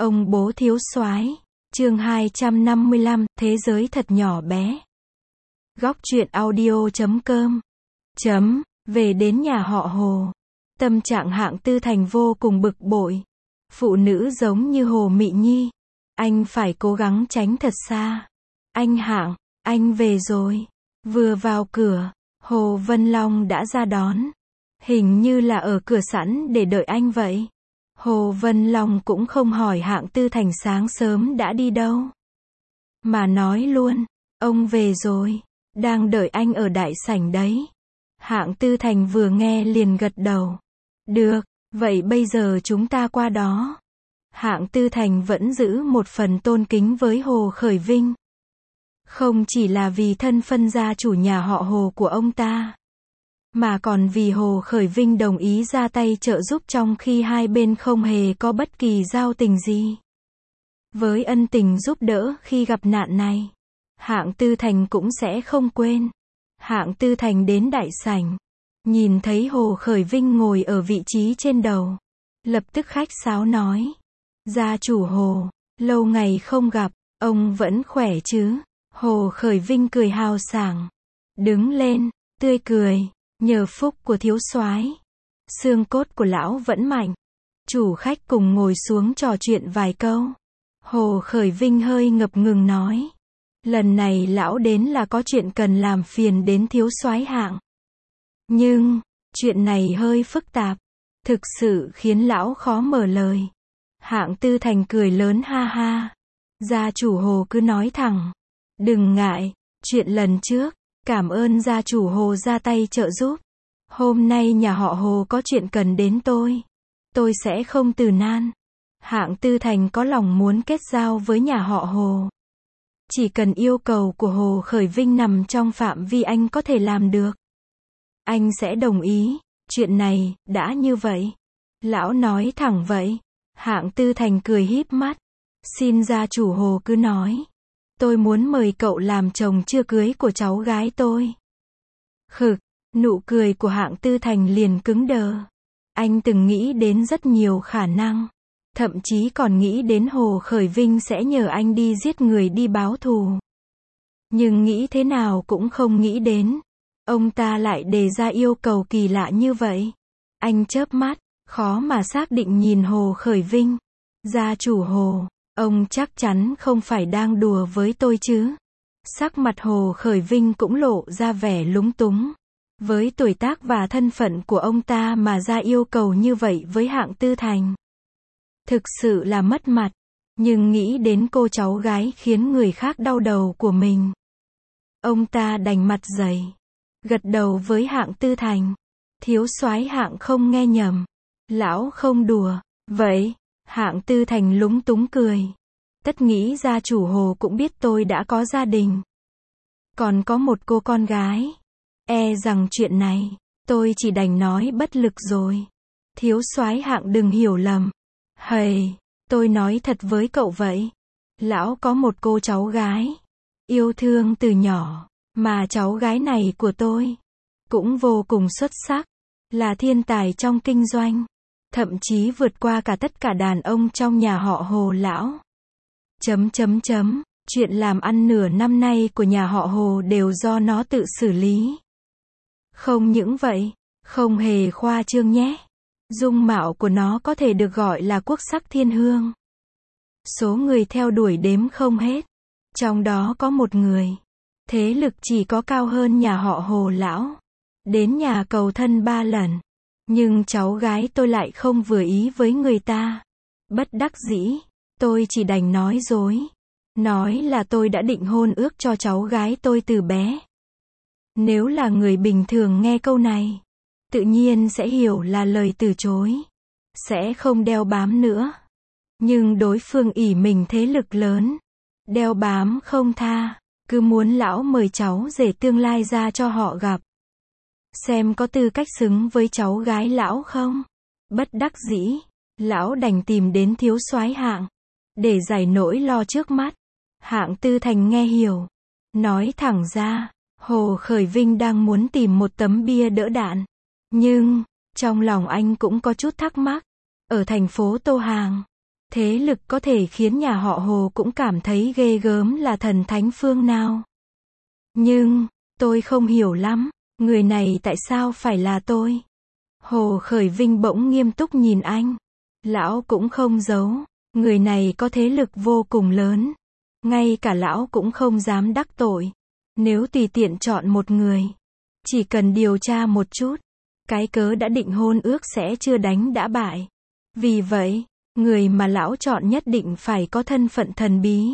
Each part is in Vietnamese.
Ông bố thiếu soái. Chương 255, thế giới thật nhỏ bé. Góc truyện audio.com. Về đến nhà họ Hồ. Tâm trạng Hạng Tư Thành vô cùng bực bội. Phụ nữ giống như Hồ Mị Nhi. Anh phải cố gắng tránh thật xa. Anh Hạng, anh về rồi. Vừa vào cửa, Hồ Vân Long đã ra đón. Hình như là ở cửa sẵn để đợi anh vậy. Hồ Vân Long cũng không hỏi Hạng Tư Thành sáng sớm đã đi đâu. Mà nói luôn, ông về rồi, đang đợi anh ở đại sảnh đấy. Hạng Tư Thành vừa nghe liền gật đầu. Được, vậy bây giờ chúng ta qua đó. Hạng Tư Thành vẫn giữ một phần tôn kính với Hồ Khởi Vinh. Không chỉ là vì thân phân gia chủ nhà họ Hồ của ông ta, mà còn vì Hồ Khởi Vinh đồng ý ra tay trợ giúp trong khi hai bên không hề có bất kỳ giao tình gì. Với ân tình giúp đỡ khi gặp nạn này, Hạng Tư Thành cũng sẽ không quên. Hạng Tư Thành đến đại sảnh, nhìn thấy Hồ Khởi Vinh ngồi ở vị trí trên đầu, lập tức khách sáo nói: gia chủ Hồ, lâu ngày không gặp, ông vẫn khỏe chứ? Hồ Khởi Vinh cười hào sảng, đứng lên, tươi cười. Nhờ phúc của thiếu soái, xương cốt của lão vẫn mạnh. Chủ khách cùng ngồi xuống trò chuyện vài câu. Hồ Khởi Vinh hơi ngập ngừng nói: lần này lão đến là có chuyện cần làm phiền đến thiếu soái Hạng. Nhưng, chuyện này hơi phức tạp, thực sự khiến lão khó mở lời. Hạng Tư Thành cười lớn ha ha. Gia chủ Hồ cứ nói thẳng. Đừng ngại, chuyện lần trước, cảm ơn gia chủ Hồ ra tay trợ giúp. Hôm nay nhà họ Hồ có chuyện cần đến tôi sẽ không từ nan. Hạng Tư Thành có lòng muốn kết giao với nhà họ Hồ. Chỉ cần yêu cầu của Hồ Khởi Vinh nằm trong phạm vi anh có thể làm được, anh sẽ đồng ý. Chuyện này, đã như vậy, lão nói thẳng vậy. Hạng Tư Thành cười híp mắt. Xin gia chủ Hồ cứ nói. Tôi muốn mời cậu làm chồng chưa cưới của cháu gái tôi. Khực, nụ cười của Hạng Tư Thành liền cứng đờ. Anh từng nghĩ đến rất nhiều khả năng. Thậm chí còn nghĩ đến Hồ Khởi Vinh sẽ nhờ anh đi giết người đi báo thù. Nhưng nghĩ thế nào cũng không nghĩ đến, ông ta lại đề ra yêu cầu kỳ lạ như vậy. Anh chớp mắt, khó mà xác định nhìn Hồ Khởi Vinh. Gia chủ Hồ, ông chắc chắn không phải đang đùa với tôi chứ? Sắc mặt Hồ Khởi Vinh cũng lộ ra vẻ lúng túng. Với tuổi tác và thân phận của ông ta mà ra yêu cầu như vậy với Hạng Tư Thành, thực sự là mất mặt. Nhưng nghĩ đến cô cháu gái khiến người khác đau đầu của mình, ông ta đành mặt dày, gật đầu với Hạng Tư Thành. Thiếu soái Hạng không nghe nhầm, lão không đùa. Vậy, Hạng Tư Thành lúng túng cười. Tất nghĩ gia chủ Hồ cũng biết tôi đã có gia đình, còn có một cô con gái. E rằng chuyện này, tôi chỉ đành nói bất lực rồi. Thiếu soái Hạng đừng hiểu lầm. Hầy, tôi nói thật với cậu vậy. Lão có một cô cháu gái, yêu thương từ nhỏ, mà cháu gái này của tôi cũng vô cùng xuất sắc, là thiên tài trong kinh doanh, thậm chí vượt qua cả tất cả đàn ông trong nhà họ Hồ lão. Chuyện làm ăn nửa năm nay của nhà họ Hồ đều do nó tự xử lý. Không những vậy, không hề khoa trương nhé. Dung mạo của nó có thể được gọi là quốc sắc thiên hương. Số người theo đuổi đếm không hết. Trong đó có một người, thế lực chỉ có cao hơn nhà họ Hồ lão. Đến nhà cầu thân 3 lần. Nhưng cháu gái tôi lại không vừa ý với người ta. Bất đắc dĩ, tôi chỉ đành nói dối. Nói là tôi đã định hôn ước cho cháu gái tôi từ bé. Nếu là người bình thường nghe câu này, tự nhiên sẽ hiểu là lời từ chối, sẽ không đeo bám nữa. Nhưng đối phương ỷ mình thế lực lớn, đeo bám không tha, cứ muốn lão mời cháu rể tương lai ra cho họ gặp, xem có tư cách xứng với cháu gái lão không. Bất đắc dĩ, lão đành tìm đến thiếu soái Hạng để giải nỗi lo trước mắt. Hạng Tư Thành nghe hiểu, nói thẳng ra, Hồ Khởi Vinh đang muốn tìm một tấm bia đỡ đạn. Nhưng, trong lòng anh cũng có chút thắc mắc. Ở thành phố Tô Hàng, Thế lực có thể khiến nhà họ Hồ cũng cảm thấy ghê gớm là thần thánh phương nào. Nhưng, tôi không hiểu lắm, người này tại sao phải là tôi? Hồ Khởi Vinh bỗng nghiêm túc nhìn anh. Lão cũng không giấu, người này có thế lực vô cùng lớn. Ngay cả lão cũng không dám đắc tội. Nếu tùy tiện chọn một người, chỉ cần điều tra một chút, cái cớ đã định hôn ước sẽ chưa đánh đã bại. Vì vậy, người mà lão chọn nhất định phải có thân phận thần bí.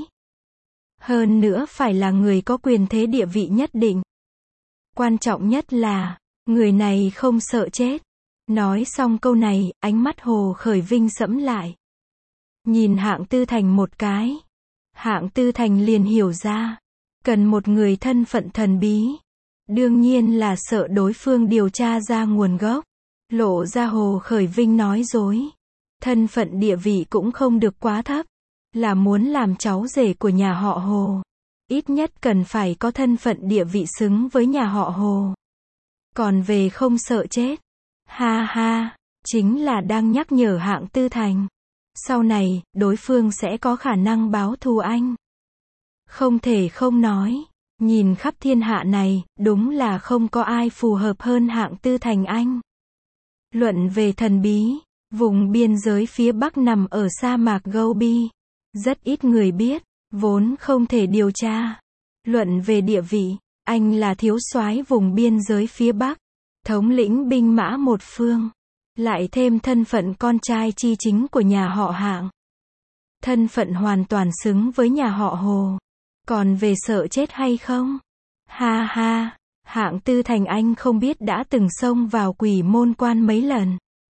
Hơn nữa phải là người có quyền thế địa vị nhất định. Quan trọng nhất là, người này không sợ chết. Nói xong câu này, ánh mắt Hồ Khởi Vinh sẫm lại. Nhìn Hạng Tư Thành một cái. Hạng Tư Thành liền hiểu ra. Cần một người thân phận thần bí. Đương nhiên là sợ đối phương điều tra ra nguồn gốc. Lộ ra Hồ Khởi Vinh nói dối. Thân phận địa vị cũng không được quá thấp. Là muốn làm cháu rể của nhà họ Hồ. Ít nhất cần phải có thân phận địa vị xứng với nhà họ Hồ. Còn về không sợ chết. Ha ha, chính là đang nhắc nhở Hạng Tư Thành. Sau này, đối phương sẽ có khả năng báo thù anh. Không thể không nói. Nhìn khắp thiên hạ này, đúng là không có ai phù hợp hơn Hạng Tư Thành anh. Luận về thần bí, vùng biên giới phía Bắc nằm ở sa mạc Gobi. Rất ít người biết, vốn không thể điều tra. Luận về địa vị, anh là thiếu soái vùng biên giới phía Bắc, thống lĩnh binh mã một phương, lại thêm thân phận con trai chi chính của nhà họ Hạng. Thân phận hoàn toàn xứng với nhà họ Hồ. Còn về sợ chết hay không? Ha ha, Hạng Tư Thành anh không biết đã từng xông vào Quỷ Môn Quan mấy lần.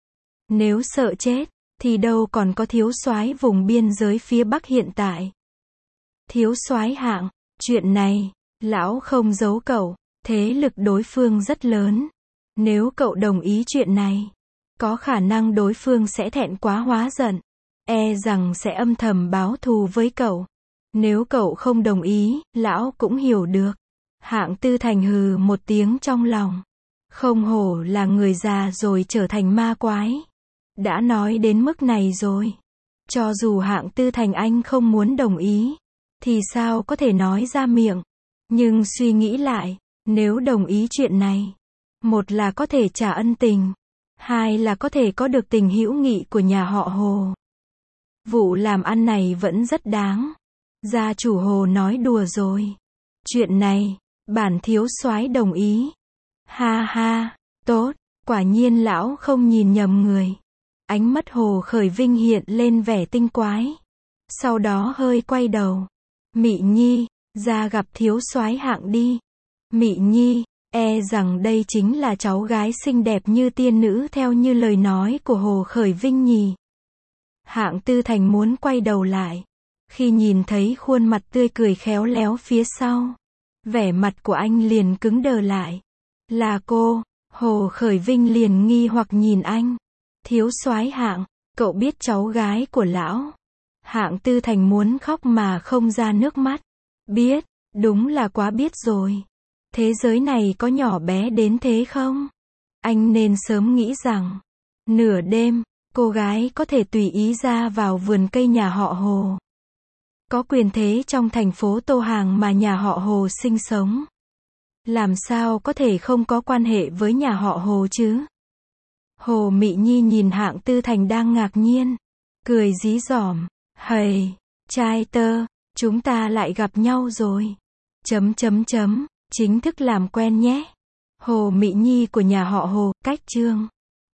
Nếu sợ chết, thì đâu còn có thiếu soái vùng biên giới phía Bắc hiện tại. Thiếu soái Hạng, chuyện này, lão không giấu cậu, thế lực đối phương rất lớn. Nếu cậu đồng ý chuyện này, có khả năng đối phương sẽ thẹn quá hóa giận, e rằng sẽ âm thầm báo thù với cậu. Nếu cậu không đồng ý, lão cũng hiểu được. Hạng Tư Thành hừ một tiếng trong lòng. Không hổ là người già rồi trở thành ma quái. Đã nói đến mức này rồi. Cho dù Hạng Tư Thành anh không muốn đồng ý, thì sao có thể nói ra miệng. Nhưng suy nghĩ lại, nếu đồng ý chuyện này, một là có thể trả ân tình, hai là có thể có được tình hữu nghị của nhà họ Hồ. Vụ làm ăn này vẫn rất đáng. Gia chủ Hồ nói đùa rồi. Chuyện này, bản thiếu soái đồng ý. Ha ha, tốt, quả nhiên lão không nhìn nhầm người. Ánh mắt Hồ Khởi Vinh hiện lên vẻ tinh quái. Sau đó hơi quay đầu. Mị Nhi, ra gặp thiếu soái Hạng đi. Mị Nhi, e rằng đây chính là cháu gái xinh đẹp như tiên nữ theo như lời nói của Hồ Khởi Vinh nhỉ. Hạng Tư Thành muốn quay đầu lại. Khi nhìn thấy khuôn mặt tươi cười khéo léo phía sau, vẻ mặt của anh liền cứng đờ lại. Là cô? Hồ Khởi Vinh liền nghi hoặc nhìn anh. Thiếu soái Hạng, cậu biết cháu gái của lão? Hạng Tư Thành muốn khóc mà không ra nước mắt. Biết, đúng là quá biết rồi. Thế giới này có nhỏ bé đến thế không? Anh nên sớm nghĩ rằng, nửa đêm, cô gái có thể tùy ý ra vào vườn cây nhà họ Hồ. Có quyền thế trong thành phố Tô Hàng mà nhà họ Hồ sinh sống. Làm sao có thể không có quan hệ với nhà họ Hồ chứ? Hồ Mị Nhi nhìn Hạng Tư Thành đang ngạc nhiên. Cười dí dỏm. Hầy, trai tơ, chúng ta lại gặp nhau rồi. Chính thức làm quen nhé. Hồ Mị Nhi của nhà họ Hồ, cách chương.